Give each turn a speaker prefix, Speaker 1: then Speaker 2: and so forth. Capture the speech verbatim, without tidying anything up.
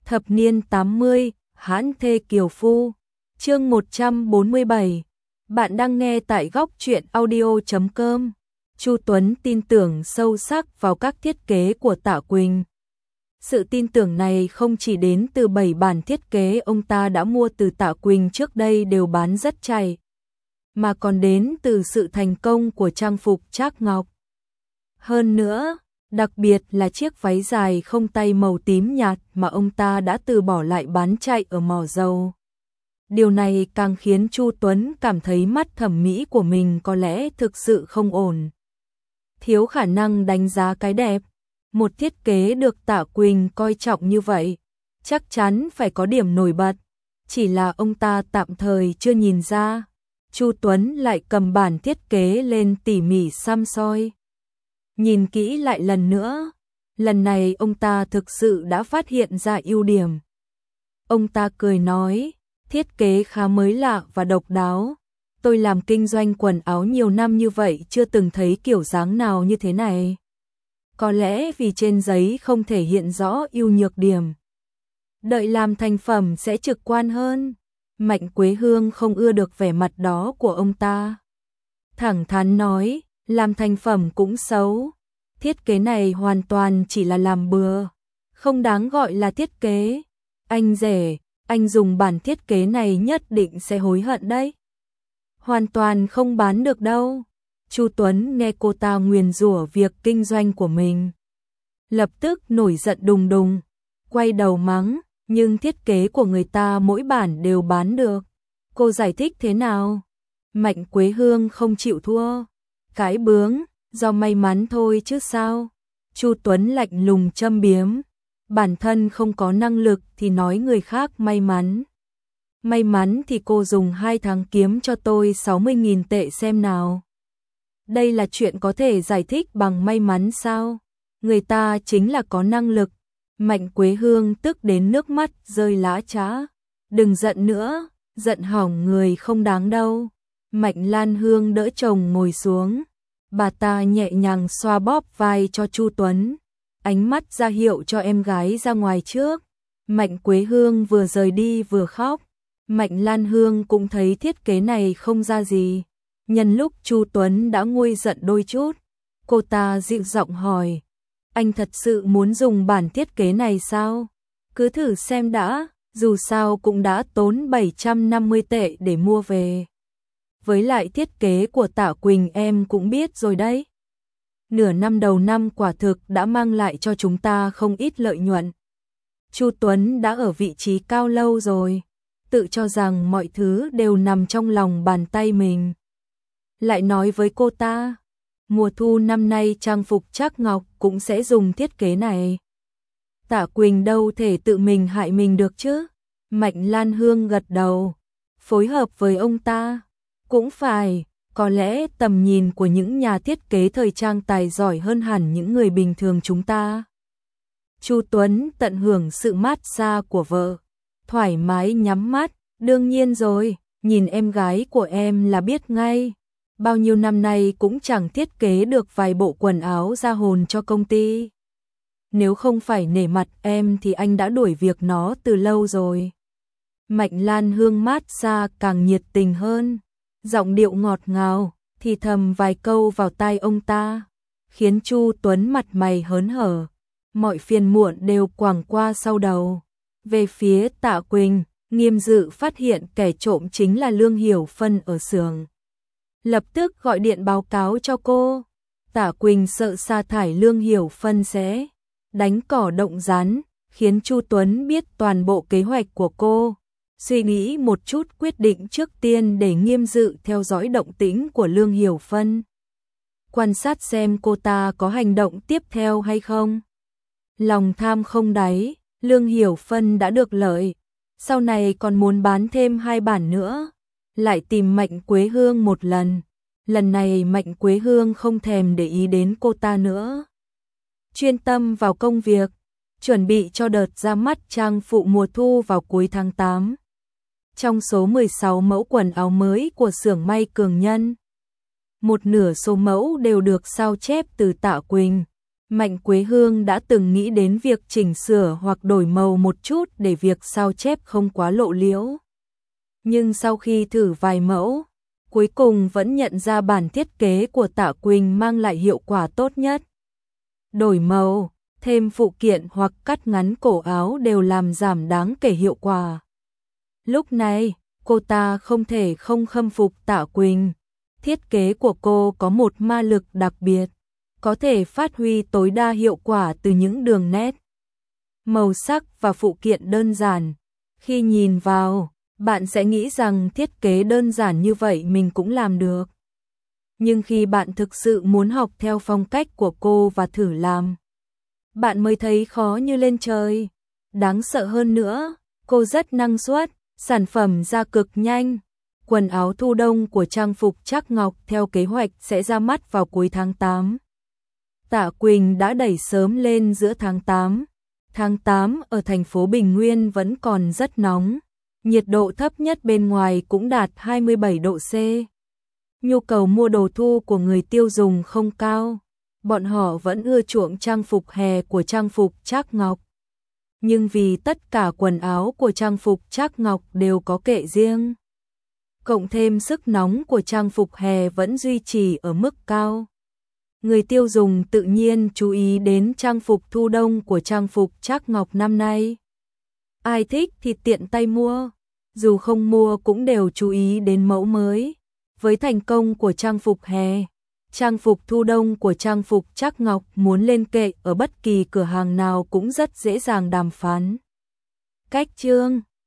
Speaker 1: Thập niên tám mươi, hãn thê kiều phu. Chương một trăm bốn mươi bảy. Bạn đang nghe tại góc truyện audio chấm com. Chu Tuấn tin tưởng sâu sắc vào các thiết kế của Tạ Quỳnh. Sự tin tưởng này không chỉ đến từ bảy bản thiết kế ông ta đã mua từ Tạ Quỳnh trước đây đều bán rất chạy, mà còn đến từ sự thành công của trang phục Trác Ngọc. Hơn nữa, đặc biệt là chiếc váy dài không tay màu tím nhạt mà ông ta đã từ bỏ lại bán chạy ở mỏ dầu. Điều này càng khiến Chu Tuấn cảm thấy mắt thẩm mỹ của mình có lẽ thực sự không ổn. Thiếu khả năng đánh giá cái đẹp. Một thiết kế được Tạ Quỳnh coi trọng như vậy, chắc chắn phải có điểm nổi bật. Chỉ là ông ta tạm thời chưa nhìn ra. Chu Tuấn lại cầm bản thiết kế lên tỉ mỉ săm soi. Nhìn kỹ lại lần nữa, lần này ông ta thực sự đã phát hiện ra ưu điểm. Ông ta cười nói, thiết kế khá mới lạ và độc đáo. Tôi làm kinh doanh quần áo nhiều năm như vậy chưa từng thấy kiểu dáng nào như thế này. Có lẽ vì trên giấy không thể hiện rõ ưu nhược điểm. Đợi làm thành phẩm sẽ trực quan hơn. Mạnh Quế Hương không ưa được vẻ mặt đó của ông ta. Thẳng thắn nói, làm thành phẩm cũng xấu. Thiết kế này hoàn toàn chỉ là làm bừa, không đáng gọi là thiết kế. Anh rể, anh dùng bản thiết kế này nhất định sẽ hối hận đấy. Hoàn toàn không bán được đâu. Chu Tuấn nghe cô ta nguyền rủa việc kinh doanh của mình, lập tức nổi giận đùng đùng, quay đầu mắng, nhưng thiết kế của người ta mỗi bản đều bán được. Cô giải thích thế nào? Mạnh Quế Hương không chịu thua, cái bướng, do may mắn thôi chứ sao? Chu Tuấn lạnh lùng châm biếm, bản thân không có năng lực thì nói người khác may mắn. May mắn thì cô dùng hai tháng kiếm cho tôi sáu mươi nghìn tệ xem nào. Đây là chuyện có thể giải thích bằng may mắn sao? Người ta chính là có năng lực. Mạnh Quế Hương tức đến nước mắt rơi lã chã. Đừng giận nữa, giận hỏng người không đáng đâu. Mạnh Lan Hương đỡ chồng ngồi xuống. Bà ta nhẹ nhàng xoa bóp vai cho Chu Tuấn, ánh mắt ra hiệu cho em gái ra ngoài trước. Mạnh Quế Hương vừa rời đi vừa khóc. Mạnh Lan Hương cũng thấy thiết kế này không ra gì. Nhân lúc Chu Tuấn đã nguôi giận đôi chút, cô ta dịu giọng hỏi, anh thật sự muốn dùng bản thiết kế này sao? Cứ thử xem đã, dù sao cũng đã tốn bảy trăm năm mươi tệ để mua về. Với lại thiết kế của Tạ Quỳnh em cũng biết rồi đấy. Nửa năm đầu năm quả thực đã mang lại cho chúng ta không ít lợi nhuận. Chu Tuấn đã ở vị trí cao lâu rồi, tự cho rằng mọi thứ đều nằm trong lòng bàn tay mình. Lại nói với cô ta, mùa thu năm nay trang phục Trác Ngọc cũng sẽ dùng thiết kế này. Tạ Quỳnh đâu thể tự mình hại mình được chứ? Mạnh Lan Hương gật đầu, phối hợp với ông ta. Cũng phải, có lẽ tầm nhìn của những nhà thiết kế thời trang tài giỏi hơn hẳn những người bình thường chúng ta. Chu Tuấn tận hưởng sự mát xa của vợ, thoải mái nhắm mắt, đương nhiên rồi, nhìn em gái của em là biết ngay. Bao nhiêu năm nay cũng chẳng thiết kế được vài bộ quần áo ra hồn cho công ty. Nếu không phải nể mặt em thì anh đã đuổi việc nó từ lâu rồi. Mạnh Lan Hương mát xa càng nhiệt tình hơn, giọng điệu ngọt ngào, thì thầm vài câu vào tai ông ta, khiến Chu Tuấn mặt mày hớn hở. Mọi phiền muộn đều quẳng qua sau đầu. Về phía Tạ Quỳnh, Nghiêm Dự phát hiện kẻ trộm chính là Lương Hiểu Phân ở xưởng. Lập tức gọi điện báo cáo cho cô. Tạ Quỳnh sợ sa thải Lương Hiểu Phân sẽ đánh cỏ động rắn, khiến Chu Tuấn biết toàn bộ kế hoạch của cô. Suy nghĩ một chút quyết định trước tiên để Nghiêm Dự theo dõi động tĩnh của Lương Hiểu Phân, quan sát xem cô ta có hành động tiếp theo hay không. Lòng tham không đáy, Lương Hiểu Phân đã được lợi, sau này còn muốn bán thêm hai bản nữa. Lại tìm Mạnh Quế Hương một lần. Lần này Mạnh Quế Hương không thèm để ý đến cô ta nữa, chuyên tâm vào công việc, chuẩn bị cho đợt ra mắt trang phụ mùa thu vào cuối tháng tám. Trong số mười sáu mẫu quần áo mới của xưởng may Cường Nhân, một nửa số mẫu đều được sao chép từ Tạ Quỳnh, Mạnh Quế Hương đã từng nghĩ đến việc chỉnh sửa hoặc đổi màu một chút để việc sao chép không quá lộ liễu. Nhưng sau khi thử vài mẫu, cuối cùng vẫn nhận ra bản thiết kế của Tạ Quỳnh mang lại hiệu quả tốt nhất. Đổi màu, thêm phụ kiện hoặc cắt ngắn cổ áo đều làm giảm đáng kể hiệu quả. Lúc này, cô ta không thể không khâm phục Tạ Quỳnh. Thiết kế của cô có một ma lực đặc biệt, có thể phát huy tối đa hiệu quả từ những đường nét, màu sắc và phụ kiện đơn giản. Khi nhìn vào, bạn sẽ nghĩ rằng thiết kế đơn giản như vậy mình cũng làm được. Nhưng khi bạn thực sự muốn học theo phong cách của cô và thử làm, bạn mới thấy khó như lên trời. Đáng sợ hơn nữa, cô rất năng suất, sản phẩm ra cực nhanh. Quần áo thu đông của trang phục Trác Ngọc theo kế hoạch sẽ ra mắt vào cuối tháng tám. Tạ Quỳnh đã đẩy sớm lên giữa tháng tám. Tháng tám ở thành phố Bình Nguyên vẫn còn rất nóng. Nhiệt độ thấp nhất bên ngoài cũng đạt hai mươi bảy độ C. Nhu cầu mua đồ thu của người tiêu dùng không cao. Bọn họ vẫn ưa chuộng trang phục hè của trang phục Trác Ngọc. Nhưng vì tất cả quần áo của trang phục Trác Ngọc đều có kệ riêng, cộng thêm sức nóng của trang phục hè vẫn duy trì ở mức cao, người tiêu dùng tự nhiên chú ý đến trang phục thu đông của trang phục Trác Ngọc năm nay. Ai thích thì tiện tay mua, dù không mua cũng đều chú ý đến mẫu mới. Với thành công của trang phục hè, trang phục thu đông của trang phục Trác Ngọc muốn lên kệ ở bất kỳ cửa hàng nào cũng rất dễ dàng đàm phán. Cách chương